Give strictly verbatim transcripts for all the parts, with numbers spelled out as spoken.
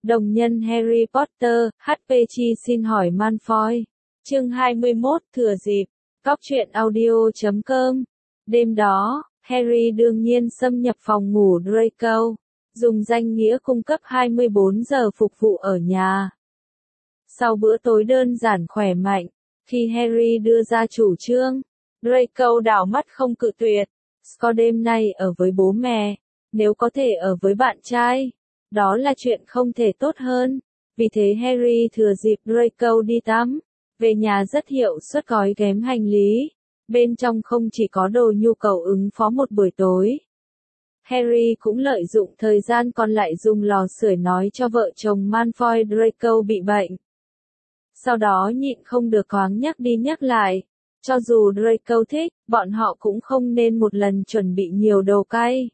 Đồng nhân Harry Potter, hát pê Chi xin hỏi Malfoy. Chương hai mươi mốt, thừa dịp. Cóc truyện audio chấm com. Đêm đó, Harry đương nhiên xâm nhập phòng ngủ Draco, dùng danh nghĩa cung cấp hai mươi bốn giờ phục vụ ở nhà. Sau bữa tối đơn giản khỏe mạnh, khi Harry đưa ra chủ trương, Draco đảo mắt không cự tuyệt. Scott đêm nay ở với bố mẹ, nếu có thể ở với bạn trai, đó là chuyện không thể tốt hơn. Vì thế Harry thừa dịp Draco đi tắm, về nhà rất hiệu suất gói ghém hành lý. Bên trong không chỉ có đồ nhu cầu ứng phó một buổi tối. Harry cũng lợi dụng thời gian còn lại dùng lò sưởi nói cho vợ chồng Malfoy Draco bị bệnh. Sau đó nhịn không được thoáng nhắc đi nhắc lại. Cho dù Draco thích, bọn họ cũng không nên một lần chuẩn bị nhiều đồ cay.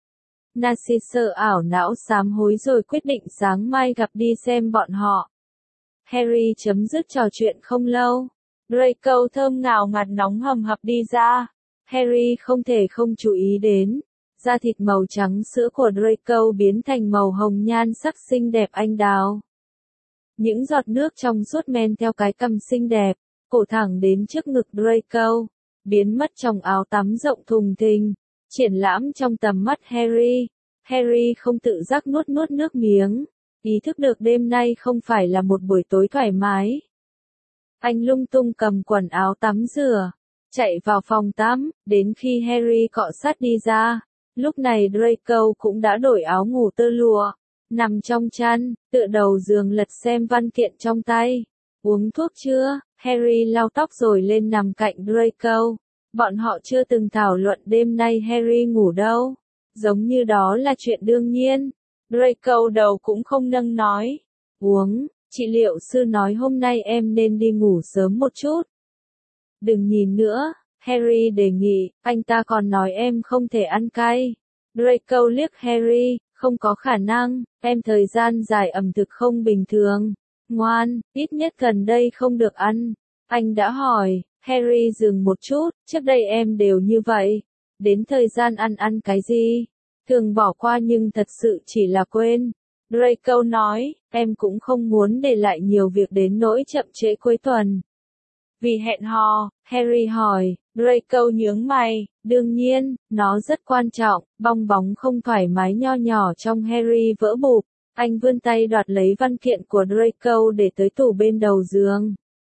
Narcisse ảo não sám hối rồi quyết định sáng mai gặp đi xem bọn họ. Harry chấm dứt trò chuyện không lâu. Draco thơm ngào ngạt nóng hầm hập đi ra. Harry không thể không chú ý đến. Da thịt màu trắng sữa của Draco biến thành màu hồng nhan sắc xinh đẹp anh đào. Những giọt nước trong suốt men theo cái cằm xinh đẹp, cổ thẳng đến trước ngực Draco, biến mất trong áo tắm rộng thùng thình, triển lãm trong tầm mắt Harry. Harry không tự giác nuốt nuốt nước miếng, ý thức được đêm nay không phải là một buổi tối thoải mái. Anh lung tung cầm quần áo tắm rửa, chạy vào phòng tắm, đến khi Harry cọ sát đi ra, lúc này Draco cũng đã đổi áo ngủ tơ lụa, nằm trong chăn, tựa đầu giường lật xem văn kiện trong tay. Uống thuốc chưa? Harry lau tóc rồi lên nằm cạnh Draco. Bọn họ chưa từng thảo luận đêm nay Harry ngủ đâu. Giống như đó là chuyện đương nhiên. Draco đầu cũng không nâng nói. Uống, chị liệu sư nói hôm nay em nên đi ngủ sớm một chút. Đừng nhìn nữa, Harry đề nghị, anh ta còn nói em không thể ăn cay. Draco liếc Harry, không có khả năng, em thời gian dài ẩm thực không bình thường. Ngoan, ít nhất gần đây không được ăn. Anh đã hỏi. Harry dừng một chút, trước đây em đều như vậy. Đến thời gian ăn ăn cái gì? Thường bỏ qua nhưng thật sự chỉ là quên. Draco nói, em cũng không muốn để lại nhiều việc đến nỗi chậm trễ cuối tuần. Vì hẹn hò, Harry hỏi, Draco nhướng mày, đương nhiên, nó rất quan trọng, bong bóng không thoải mái nho nhỏ trong Harry vỡ bụp. Anh vươn tay đoạt lấy văn kiện của Draco để tới tủ bên đầu giường.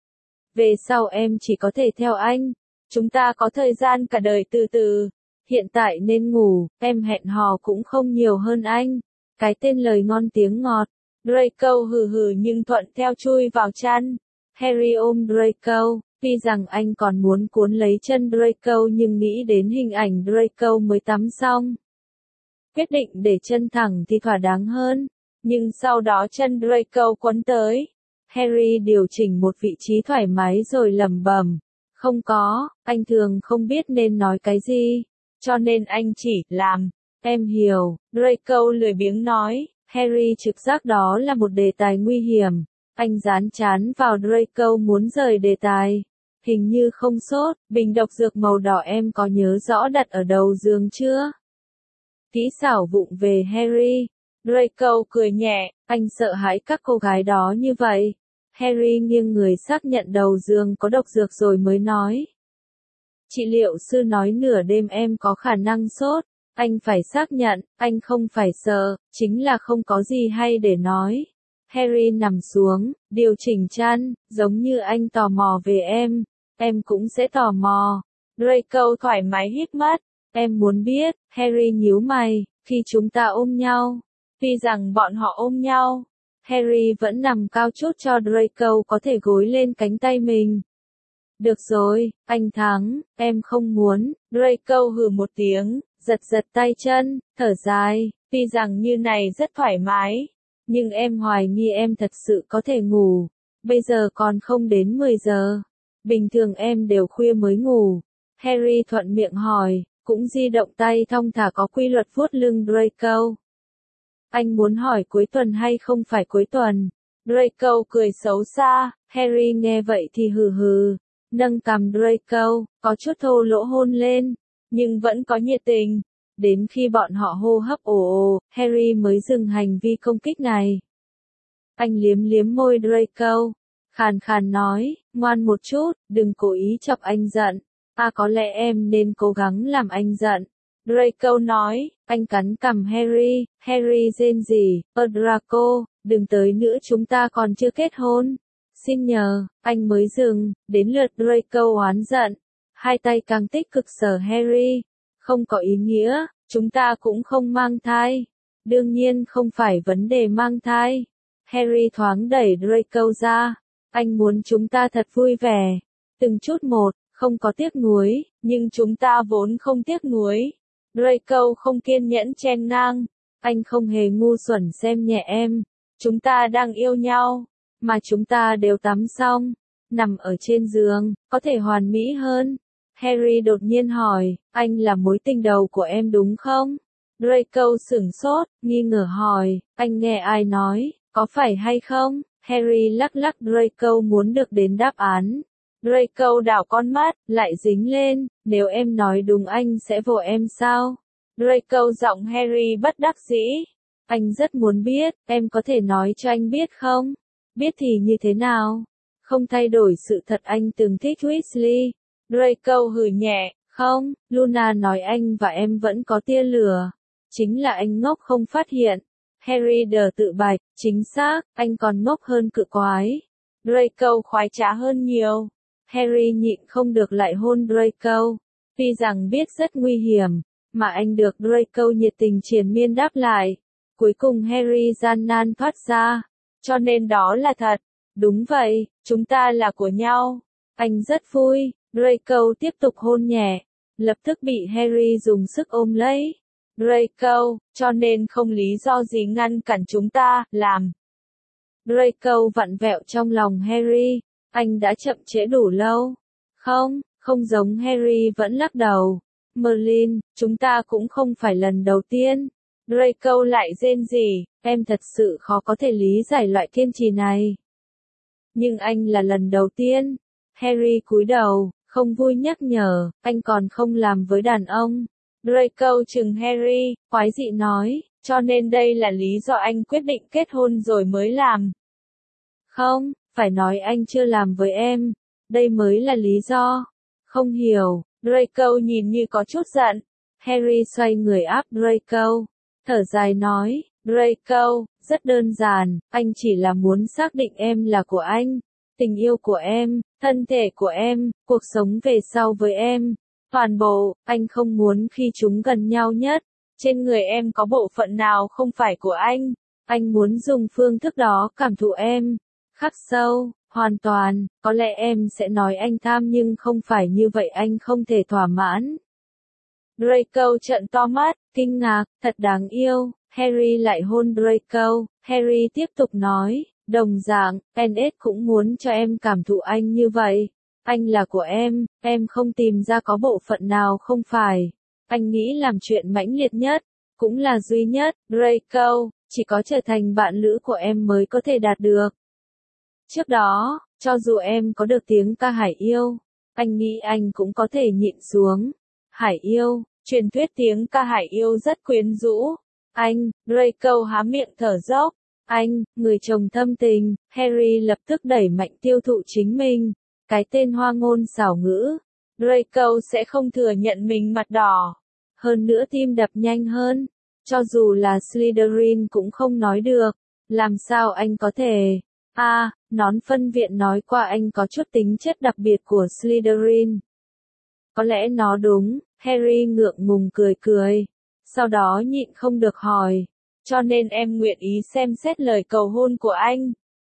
Về sau em chỉ có thể theo anh. Chúng ta có thời gian cả đời từ từ. Hiện tại nên ngủ, em hẹn hò cũng không nhiều hơn anh. Cái tên lời ngon tiếng ngọt. Draco hừ hừ nhưng thuận theo chui vào chăn. Harry ôm Draco, tuy rằng anh còn muốn cuốn lấy chân Draco nhưng nghĩ đến hình ảnh Draco mới tắm xong. Quyết định để chân thẳng thì thỏa đáng hơn. Nhưng sau đó chân Draco quấn tới. Harry điều chỉnh một vị trí thoải mái rồi lẩm bẩm. Không có, anh thường không biết nên nói cái gì. Cho nên anh chỉ làm. Em hiểu, Draco lười biếng nói. Harry trực giác đó là một đề tài nguy hiểm. Anh dán chán vào Draco muốn rời đề tài. Hình như không sốt, bình độc dược màu đỏ em có nhớ rõ đặt ở đầu giường chưa? Kỹ xảo vụng về Harry. Draco cười nhẹ, anh sợ hãi các cô gái đó như vậy. Harry nghiêng người xác nhận đầu giường có độc dược rồi mới nói. Chị liệu sư nói nửa đêm em có khả năng sốt. Anh phải xác nhận, anh không phải sợ, chính là không có gì hay để nói. Harry nằm xuống, điều chỉnh chăn, giống như anh tò mò về em, em cũng sẽ tò mò. Draco thoải mái hít mắt, em muốn biết, Harry nhíu mày, khi chúng ta ôm nhau. Tuy rằng bọn họ ôm nhau, Harry vẫn nằm cao chút cho Draco có thể gối lên cánh tay mình. Được rồi, anh thắng, em không muốn. Draco hừ một tiếng, giật giật tay chân, thở dài, tuy rằng như này rất thoải mái, nhưng em hoài nghi em thật sự có thể ngủ. Bây giờ còn không đến mười giờ. Bình thường em đều khuya mới ngủ. Harry thuận miệng hỏi, cũng di động tay thong thả có quy luật vuốt lưng Draco. Anh muốn hỏi cuối tuần hay không phải cuối tuần? Draco cười xấu xa. Harry nghe vậy thì hừ hừ, nâng cằm Draco, có chút thô lỗ hôn lên, nhưng vẫn có nhiệt tình. Đến khi bọn họ hô hấp ồ ồ, Harry mới dừng hành vi công kích này. Anh liếm liếm môi Draco, khàn khàn nói, ngoan một chút, đừng cố ý chọc anh giận. À có lẽ em nên cố gắng làm anh giận. Draco nói, anh cắn cằm Harry, Harry rên rỉ, ơ Draco, đừng tới nữa chúng ta còn chưa kết hôn. Xin nhờ, anh mới dừng, đến lượt Draco oán giận. Hai tay càng tích cực sờ Harry. Không có ý nghĩa, chúng ta cũng không mang thai. Đương nhiên không phải vấn đề mang thai. Harry thoáng đẩy Draco ra. Anh muốn chúng ta thật vui vẻ. Từng chút một, không có tiếc nuối, nhưng chúng ta vốn không tiếc nuối. Draco không kiên nhẫn chen ngang. Anh không hề ngu xuẩn xem nhẹ em. Chúng ta đang yêu nhau, mà chúng ta đều tắm xong, nằm ở trên giường, có thể hoàn mỹ hơn. Harry đột nhiên hỏi, anh là mối tình đầu của em đúng không? Draco sửng sốt, nghi ngờ hỏi, anh nghe ai nói, có phải hay không? Harry lắc lắc Draco muốn được đến đáp án. Draco đảo con mắt, lại dính lên, nếu em nói đúng anh sẽ vồ em sao? Draco giọng Harry bất đắc dĩ. Anh rất muốn biết, em có thể nói cho anh biết không? Biết thì như thế nào? Không thay đổi sự thật anh từng thích Weasley. Draco hừ nhẹ, không, Luna nói anh và em vẫn có tia lửa. Chính là anh ngốc không phát hiện. Harry đờ tự bạch, chính xác, anh còn ngốc hơn cự quái. Draco khoái trá hơn nhiều. Harry nhịn không được lại hôn Draco. Tuy rằng biết rất nguy hiểm, mà anh được Draco nhiệt tình triền miên đáp lại. Cuối cùng Harry gian nan thoát ra. Cho nên đó là thật. Đúng vậy, chúng ta là của nhau. Anh rất vui. Draco tiếp tục hôn nhẹ. Lập tức bị Harry dùng sức ôm lấy. Draco, cho nên không lý do gì ngăn cản chúng ta, làm. Draco vặn vẹo trong lòng Harry. Anh đã chậm trễ đủ lâu. Không, không giống Harry vẫn lắc đầu. Merlin, chúng ta cũng không phải lần đầu tiên. Draco lại rên rỉ, em thật sự khó có thể lý giải loại kiên trì này. Nhưng anh là lần đầu tiên. Harry cúi đầu, không vui nhắc nhở, anh còn không làm với đàn ông. Draco chừng Harry, quái dị nói, cho nên đây là lý do anh quyết định kết hôn rồi mới làm. Không, phải nói anh chưa làm với em. Đây mới là lý do. Không hiểu, Draco nhìn như có chút giận. Harry xoay người áp Draco. Thở dài nói, Draco, rất đơn giản, anh chỉ là muốn xác định em là của anh. Tình yêu của em, thân thể của em, cuộc sống về sau với em. Toàn bộ, anh không muốn khi chúng gần nhau nhất. Trên người em có bộ phận nào không phải của anh. Anh muốn dùng phương thức đó cảm thụ em. Khắc sâu, hoàn toàn, có lẽ em sẽ nói anh tham nhưng không phải như vậy anh không thể thỏa mãn. Draco trợn to mắt, kinh ngạc, thật đáng yêu. Harry lại hôn Draco. Harry tiếp tục nói, đồng dạng, en ét cũng muốn cho em cảm thụ anh như vậy. Anh là của em, em không tìm ra có bộ phận nào không phải. Anh nghĩ làm chuyện mãnh liệt nhất, cũng là duy nhất, Draco, chỉ có trở thành bạn lữ của em mới có thể đạt được. Trước đó, cho dù em có được tiếng ca hải yêu, anh nghĩ anh cũng có thể nhịn xuống. Hải yêu, truyền thuyết tiếng ca hải yêu rất quyến rũ. Anh, Draco há miệng thở dốc. Anh, người chồng thâm tình, Harry lập tức đẩy mạnh tiêu thụ chính mình. Cái tên hoa ngôn xảo ngữ. Draco sẽ không thừa nhận mình mặt đỏ. Hơn nữa tim đập nhanh hơn. Cho dù là Slytherin cũng không nói được. Làm sao anh có thể... À, nón phân viện nói qua anh có chút tính chất đặc biệt của Slytherin. Có lẽ nó đúng, Harry ngượng ngùng cười cười. Sau đó nhịn không được hỏi. Cho nên em nguyện ý xem xét lời cầu hôn của anh.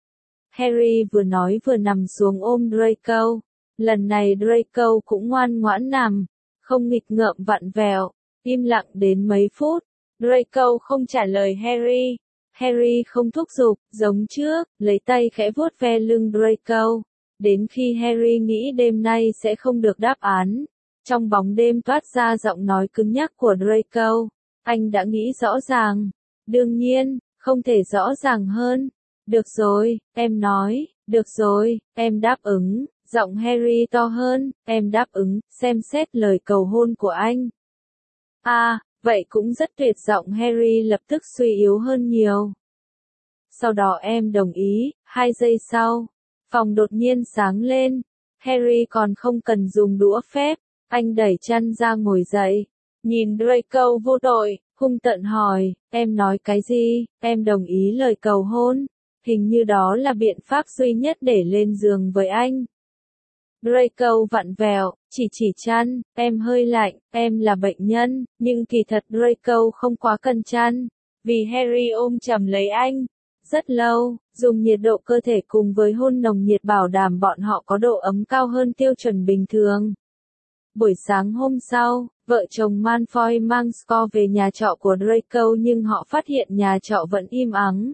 Harry vừa nói vừa nằm xuống ôm Draco. Lần này Draco cũng ngoan ngoãn nằm, không nghịch ngợm vặn vẹo, im lặng đến mấy phút. Draco không trả lời Harry. Harry không thúc giục, giống trước, lấy tay khẽ vuốt ve lưng Draco. Đến khi Harry nghĩ đêm nay sẽ không được đáp án, trong bóng đêm toát ra giọng nói cứng nhắc của Draco. Anh đã nghĩ rõ ràng. Đương nhiên, không thể rõ ràng hơn. Được rồi, em nói, được rồi, em đáp ứng. Giọng Harry to hơn, em đáp ứng, xem xét lời cầu hôn của anh. À, vậy cũng rất tuyệt. Giọng Harry lập tức suy yếu hơn nhiều. Sau đó em đồng ý, hai giây sau, phòng đột nhiên sáng lên. Harry còn không cần dùng đũa phép, anh đẩy chăn ra ngồi dậy, nhìn Draco vô tội, hung tợn hỏi, em nói cái gì, em đồng ý lời cầu hôn, hình như đó là biện pháp duy nhất để lên giường với anh. Draco vặn vẹo, chỉ chỉ chăn, em hơi lạnh, em là bệnh nhân, nhưng kỳ thật Draco không quá cần chăn, vì Harry ôm chầm lấy anh. Rất lâu, dùng nhiệt độ cơ thể cùng với hôn nồng nhiệt bảo đảm bọn họ có độ ấm cao hơn tiêu chuẩn bình thường. Buổi sáng hôm sau, vợ chồng Malfoy mang Score về nhà trọ của Draco nhưng họ phát hiện nhà trọ vẫn im ắng.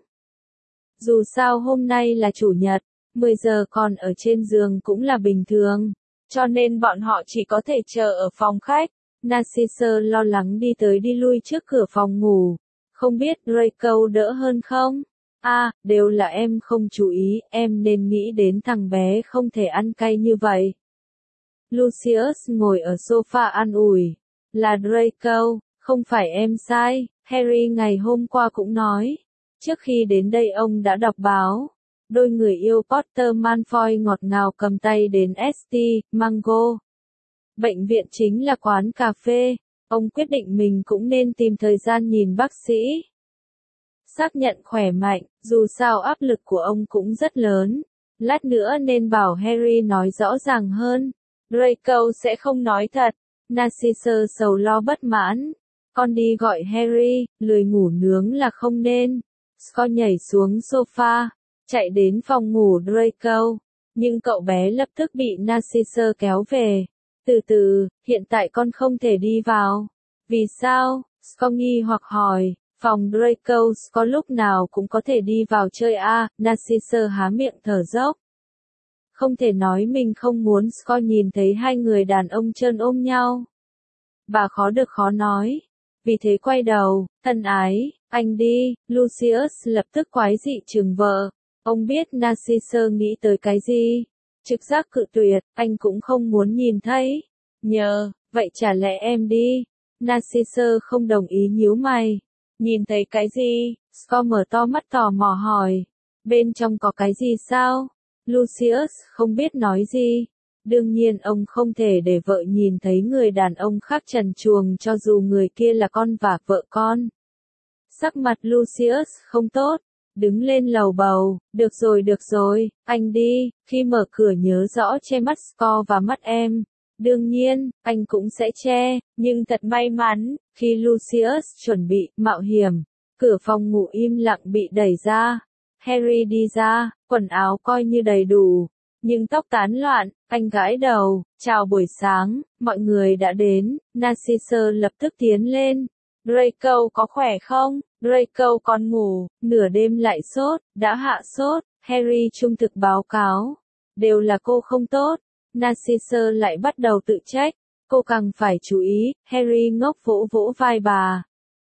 Dù sao hôm nay là chủ nhật, mười giờ còn ở trên giường cũng là bình thường, cho nên bọn họ chỉ có thể chờ ở phòng khách. Narcisse lo lắng đi tới đi lui trước cửa phòng ngủ. Không biết Draco đỡ hơn không? À, đều là em không chú ý, em nên nghĩ đến thằng bé không thể ăn cay như vậy. Lucius ngồi ở sofa an ủi. Là Draco, không phải em sai, Harry ngày hôm qua cũng nói. Trước khi đến đây ông đã đọc báo. Đôi người yêu Potter Malfoy ngọt ngào cầm tay đến ét tê, Mango. Bệnh viện chính là quán cà phê, ông quyết định mình cũng nên tìm thời gian nhìn bác sĩ. Xác nhận khỏe mạnh, dù sao áp lực của ông cũng rất lớn. Lát nữa nên bảo Harry nói rõ ràng hơn. Draco sẽ không nói thật. Narcisse sầu lo bất mãn. Con đi gọi Harry, lười ngủ nướng là không nên. Score nhảy xuống sofa, chạy đến phòng ngủ Draco. Nhưng cậu bé lập tức bị Narcisse kéo về. Từ từ, hiện tại con không thể đi vào. Vì sao? Score nghi hoặc hỏi. Phòng Draco có lúc nào cũng có thể đi vào chơi à, Narcisse há miệng thở dốc. Không thể nói mình không muốn Score nhìn thấy hai người đàn ông trơn ôm nhau. Bà khó được khó nói. Vì thế quay đầu, thân ái, anh đi, Lucius lập tức quái dị trừng vợ. Ông biết Narcisse nghĩ tới cái gì? Trực giác cự tuyệt, anh cũng không muốn nhìn thấy. Nhờ, vậy chả lẽ em đi? Narcisse không đồng ý nhíu mày. Nhìn thấy cái gì? Score mở to mắt tò mò hỏi. Bên trong có cái gì sao? Lucius không biết nói gì. Đương nhiên ông không thể để vợ nhìn thấy người đàn ông khác trần truồng cho dù người kia là con và vợ con. Sắc mặt Lucius không tốt. Đứng lên lầu bầu, được rồi được rồi, anh đi, khi mở cửa nhớ rõ che mắt Score và mắt em. Đương nhiên, anh cũng sẽ che, nhưng thật may mắn, khi Lucius chuẩn bị mạo hiểm, cửa phòng ngủ im lặng bị đẩy ra. Harry đi ra, quần áo coi như đầy đủ, nhưng tóc tán loạn, anh gãi đầu, chào buổi sáng, mọi người đã đến, Narcisse lập tức tiến lên. Draco có khỏe không? Draco còn ngủ, nửa đêm lại sốt, đã hạ sốt, Harry trung thực báo cáo. Đều là cô không tốt. Narcisse lại bắt đầu tự trách, cô càng phải chú ý, Harry ngốc vỗ vỗ vai bà.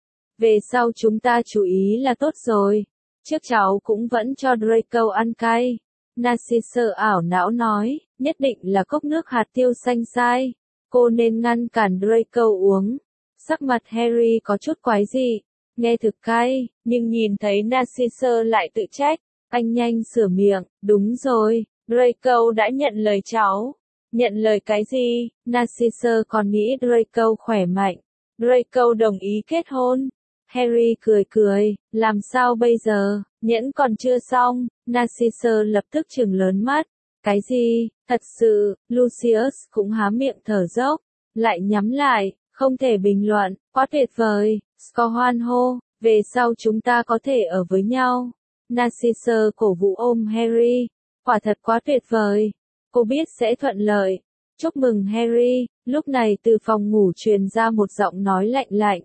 Về sau chúng ta chú ý là tốt rồi. Trước cháu cũng vẫn cho Draco ăn cay. Narcisse ảo não nói, nhất định là cốc nước hạt tiêu xanh sai. Cô nên ngăn cản Draco uống. Sắc mặt Harry có chút quái dị, nghe thực cay, nhưng nhìn thấy Narcisse lại tự trách, anh nhanh sửa miệng, đúng rồi, Draco đã nhận lời cháu. Nhận lời cái gì? Narcisse còn nghĩ Draco khỏe mạnh. Draco đồng ý kết hôn. Harry cười cười, làm sao bây giờ, nhẫn còn chưa xong. Narcisse lập tức trừng lớn mắt. Cái gì? Thật sự, Lucius cũng há miệng thở dốc, lại nhắm lại. Không thể bình luận, quá tuyệt vời, Score hoan hô, về sau chúng ta có thể ở với nhau. Narcisse cổ vũ ôm Harry, quả thật quá tuyệt vời, cô biết sẽ thuận lợi. Chúc mừng Harry, lúc này từ phòng ngủ truyền ra một giọng nói lạnh lạnh.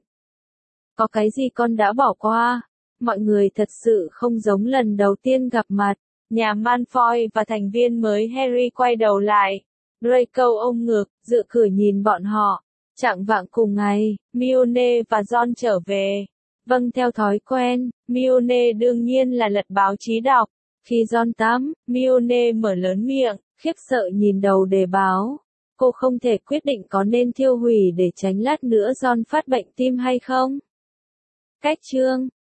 Có cái gì con đã bỏ qua? Mọi người thật sự không giống lần đầu tiên gặp mặt. Nhà Malfoy và thành viên mới Harry quay đầu lại. Draco ôm ngực, dựa cửa nhìn bọn họ. Chạng vạng cùng ngày, Hermione và Ron trở về. Vâng, theo thói quen, Hermione đương nhiên là lật báo chí đọc. Khi Ron tắm, Hermione mở lớn miệng, khiếp sợ nhìn đầu đề báo. Cô không thể quyết định có nên thiêu hủy để tránh lát nữa Ron phát bệnh tim hay không. Cách chương